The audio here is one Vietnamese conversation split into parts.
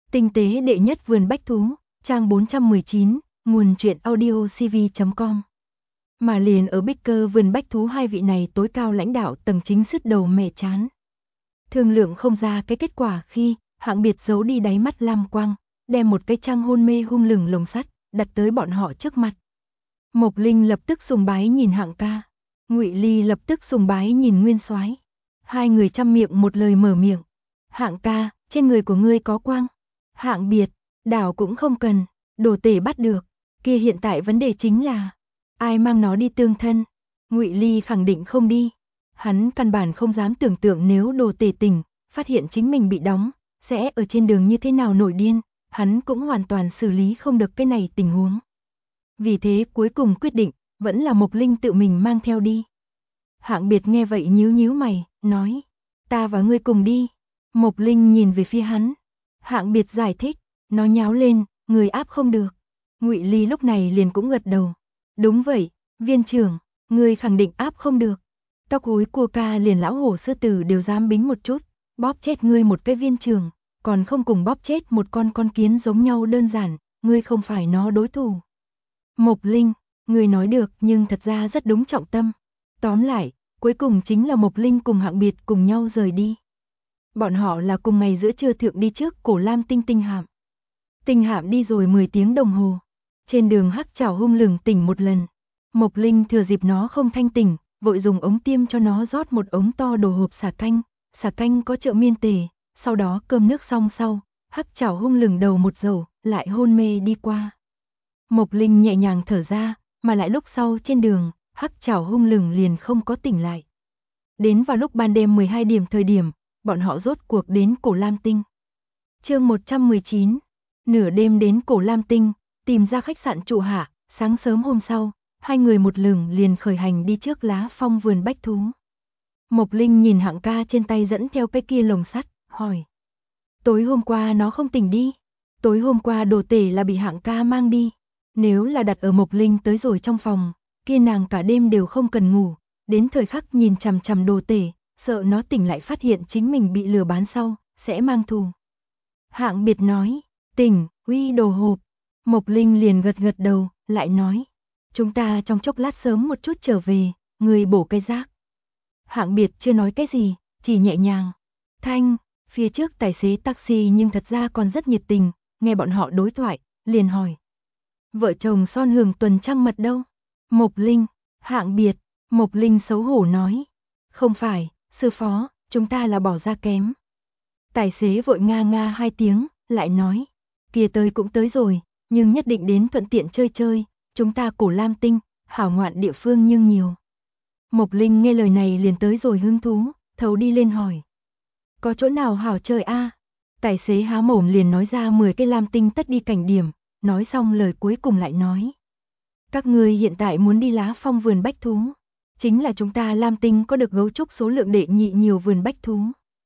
Tinh tế đệ nhất vườn bách thú, trang 419, nguồn truyện audio cv.com. Mà liền ở Bích Cơ vườn bách thú hai vị này tối cao lãnh đạo tầng chính sứt đầu mẻ chán. Thương lượng không ra cái kết quả khi Hạng Biệt giấu đi đáy mắt lam quang, đem một cái trang hôn mê hung lừng lồng sắt đặt tới bọn họ trước mặt. Mộc Linh lập tức sùng bái nhìn Hạng ca, Ngụy Ly lập tức sùng bái nhìn Nguyên Soái. Hai người chăm miệng một lời mở miệng. Hạng ca, trên người của ngươi có quang. Hạng Biệt, đảo cũng không cần, đồ tể bắt được, kia hiện tại vấn đề chính là ai mang nó đi tương thân. Ngụy Ly khẳng định không đi. Hắn căn bản không dám tưởng tượng nếu đồ tể tỉnh, phát hiện chính mình bị đóng, sẽ ở trên đường như thế nào nổi điên, hắn cũng hoàn toàn xử lý không được cái này tình huống. Vì thế cuối cùng quyết định, vẫn là Mộc Linh tự mình mang theo đi. Hạng Biệt nghe vậy nhíu nhíu mày, nói, ta và ngươi cùng đi. Mộc Linh nhìn về phía hắn. Hạng Biệt giải thích, nó nháo lên, người áp không được. Ngụy Ly lúc này liền cũng gật đầu. Đúng vậy, viên trưởng, người khẳng định áp không được. Tóc hối cua ca liền lão hổ sư tử đều dám bính một chút, bóp chết ngươi một cái viên trưởng, còn không cùng bóp chết một con kiến giống nhau đơn giản, ngươi không phải nó đối thủ. Mộc Linh, ngươi nói được nhưng thật ra rất đúng trọng tâm. Tóm lại, cuối cùng chính là Mộc Linh cùng Hạng Biệt cùng nhau rời đi. Bọn họ là cùng ngày giữa trưa thượng đi trước Cổ Lam Tinh hạm. Tinh hạm đi rồi 10 tiếng đồng hồ. Trên đường Hắc Trảo hung lừng tỉnh một lần. Mộc Linh thừa dịp nó không thanh tỉnh, vội dùng ống tiêm cho nó rót một ống to đồ hộp xả canh có trợ miên tề, sau đó cơm nước xong sau, Hắc Trảo hung lừng đầu một dầu, lại hôn mê đi qua. Mộc Linh nhẹ nhàng thở ra, mà lại lúc sau trên đường, Hắc Trảo hung lừng liền không có tỉnh lại. Đến vào lúc ban đêm 12 điểm thời điểm, bọn họ rốt cuộc đến Cổ Lam Tinh. Chương 119. Nửa đêm đến Cổ Lam Tinh, tìm ra khách sạn trụ hạ, sáng sớm hôm sau, hai người một lừng liền khởi hành đi trước Lá Phong vườn bách thú. Mộc Linh nhìn Hạng ca trên tay dẫn theo cái kia lồng sắt, hỏi. Tối hôm qua nó không tỉnh đi. Tối hôm qua đồ tể là bị Hạng ca mang đi. Nếu là đặt ở Mộc Linh tới rồi trong phòng, kia nàng cả đêm đều không cần ngủ, đến thời khắc nhìn chằm chằm đồ tể, sợ nó tỉnh lại phát hiện chính mình bị lừa bán sau, sẽ mang thù. Hạng Biệt nói, tỉnh, uy đồ hộp. Mộc Linh liền gật gật đầu, lại nói, chúng ta trong chốc lát sớm một chút trở về, người bổ cây rác. Hạng Biệt chưa nói cái gì, chỉ nhẹ nhàng. Thanh, phía trước tài xế taxi nhưng thật ra còn rất nhiệt tình, nghe bọn họ đối thoại, liền hỏi. Vợ chồng Son Hường tuần trăng mật đâu? Mộc Linh, Hạng Biệt, Mộc Linh xấu hổ nói. Không phải, sư phó, chúng ta là bỏ ra kém. Tài xế vội nga nga hai tiếng, lại nói. Kia tới cũng tới rồi, nhưng nhất định đến thuận tiện chơi chơi, chúng ta Cổ Lam Tinh, hảo ngoạn địa phương nhưng nhiều. Mộc Linh nghe lời này liền tới rồi hứng thú, thấu đi lên hỏi. Có chỗ nào hảo chơi a? Tài xế há mồm liền nói ra 10 cái Lam Tinh tất đi cảnh điểm, nói xong lời cuối cùng lại nói. Các ngươi hiện tại muốn đi Lá Phong vườn bách thú. Chính là chúng ta Lam Tinh có được gấu trúc số lượng đệ nhị nhiều vườn bách thú.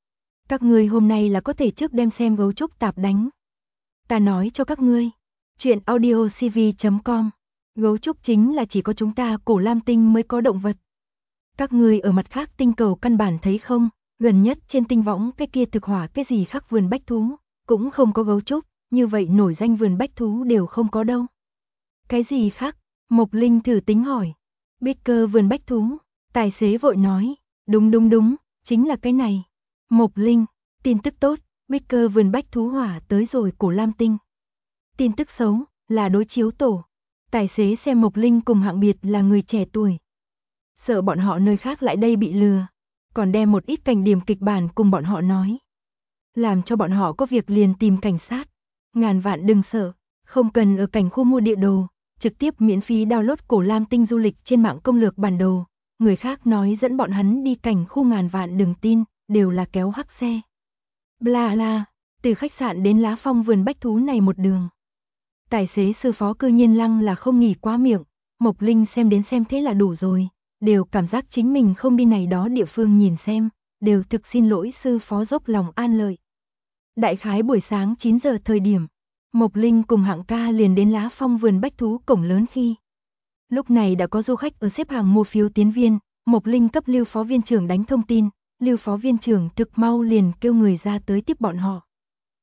Các ngươi hôm nay là có thể trước đem xem gấu trúc tạp đánh. Ta nói cho các ngươi, chuyện audio cv.com, gấu trúc chính là chỉ có chúng ta Cổ Lam Tinh mới có động vật. Các ngươi ở mặt khác tinh cầu căn bản thấy không, gần nhất trên tinh võng cái kia thực hỏa cái gì khác vườn bách thú, cũng không có gấu trúc, như vậy nổi danh vườn bách thú đều không có đâu. Cái gì khác? Mộc Linh thử tính hỏi. Bích Cơ vườn bách thú, tài xế vội nói, đúng, chính là cái này. Mộc Linh, tin tức tốt, Bích Cơ vườn bách thú hỏa tới rồi Cổ Lam Tinh. Tin tức xấu, là đối chiếu tổ. Tài xế xem Mộc Linh cùng Hạng Biệt là người trẻ tuổi. Sợ bọn họ nơi khác lại đây bị lừa, còn đem một ít cảnh điểm kịch bản cùng bọn họ nói. Làm cho bọn họ có việc liền tìm cảnh sát. Ngàn vạn đừng sợ, không cần ở cảnh khu mua địa đồ, trực tiếp miễn phí download Cổ Lam Tinh du lịch trên mạng công lược bản đồ. Người khác nói dẫn bọn hắn đi cảnh khu ngàn vạn đừng tin, đều là kéo hắc xe. Bla la, từ khách sạn đến Lá Phong vườn bách thú này một đường. Tài xế sư phó cư nhiên lăng là không nghỉ quá miệng, Mộc Linh xem đến xem thế là đủ rồi, đều cảm giác chính mình không đi này đó địa phương nhìn xem, đều thực xin lỗi sư phó dốc lòng an lợi. Đại khái buổi sáng 9 giờ thời điểm, Mộc Linh cùng Hạng ca liền đến Lá Phong vườn bách thú cổng lớn khi. Lúc này đã có du khách ở xếp hàng mua phiếu tiến viên, Mộc Linh cấp Lưu phó viên trưởng đánh thông tin, Lưu phó viên trưởng thực mau liền kêu người ra tới tiếp bọn họ.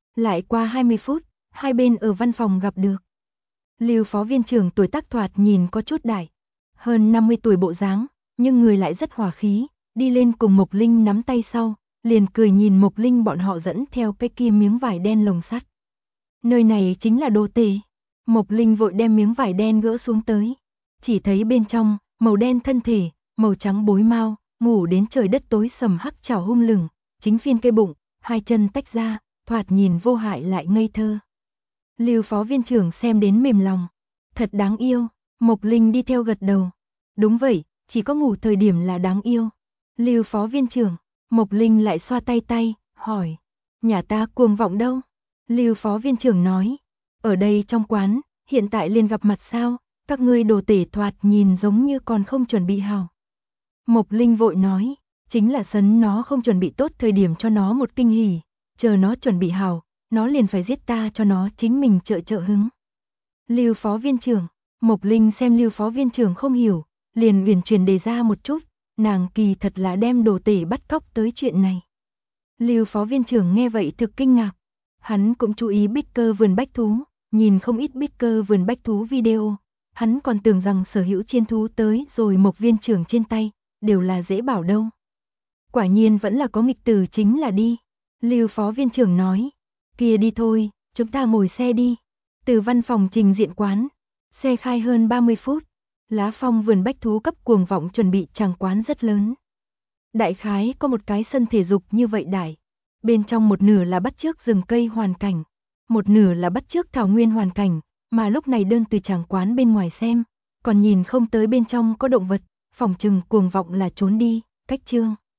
Lại qua 20 phút, hai bên ở văn phòng gặp được. Lưu phó viên trưởng tuổi tác thoạt nhìn có chút đại, hơn 50 tuổi bộ dáng, nhưng người lại rất hòa khí, đi lên cùng Mộc Linh nắm tay sau, liền cười nhìn Mộc Linh bọn họ dẫn theo cái kia miếng vải đen lồng sắt. Nơi này chính là đồ tể. Mộc Linh vội đem miếng vải đen gỡ xuống tới, chỉ thấy bên trong, màu đen thân thể, màu trắng bối mao, ngủ đến trời đất tối sầm hắc chảo hung lừng, chính phiên cây bụng, hai chân tách ra, thoạt nhìn vô hại lại ngây thơ. Lưu phó viên trưởng xem đến mềm lòng, thật đáng yêu, Mộc Linh đi theo gật đầu. Đúng vậy, chỉ có ngủ thời điểm là đáng yêu. Lưu phó viên trưởng, Mộc Linh lại xoa tay tay, hỏi, nhà ta Cuồng Vọng đâu? Lưu phó viên trưởng nói, ở đây trong quán, hiện tại liền gặp mặt sao, các ngươi đồ tể thoạt nhìn giống như còn không chuẩn bị hào. Mộc Linh vội nói, chính là sấn nó không chuẩn bị tốt thời điểm cho nó một kinh hỉ, chờ nó chuẩn bị hào, nó liền phải giết ta cho nó chính mình trợ hứng. Lưu phó viên trưởng, Mộc Linh xem Lưu phó viên trưởng không hiểu, liền uyển chuyển đề ra một chút, nàng kỳ thật là đem đồ tể bắt cóc tới chuyện này. Lưu phó viên trưởng nghe vậy thực kinh ngạc, hắn cũng chú ý Bicker vườn bách thú, nhìn không ít Bicker vườn bách thú video, hắn còn tưởng rằng sở hữu chiên thú tới rồi Mộc viên trưởng trên tay, đều là dễ bảo đâu. Quả nhiên vẫn là có nghịch tử chính là đi. Lưu phó viên trưởng nói, kia đi thôi, chúng ta ngồi xe đi. Từ văn phòng trình diện quán, xe khai hơn 30 phút, Lá Phong vườn bách thú cấp Cuồng Vọng chuẩn bị tràng quán rất lớn. Đại khái có một cái sân thể dục như vậy đại, bên trong một nửa là bắt chước rừng cây hoàn cảnh, một nửa là bắt chước thảo nguyên hoàn cảnh, mà lúc này đơn từ tràng quán bên ngoài xem, còn nhìn không tới bên trong có động vật, phỏng chừng Cuồng Vọng là trốn đi, cách chương.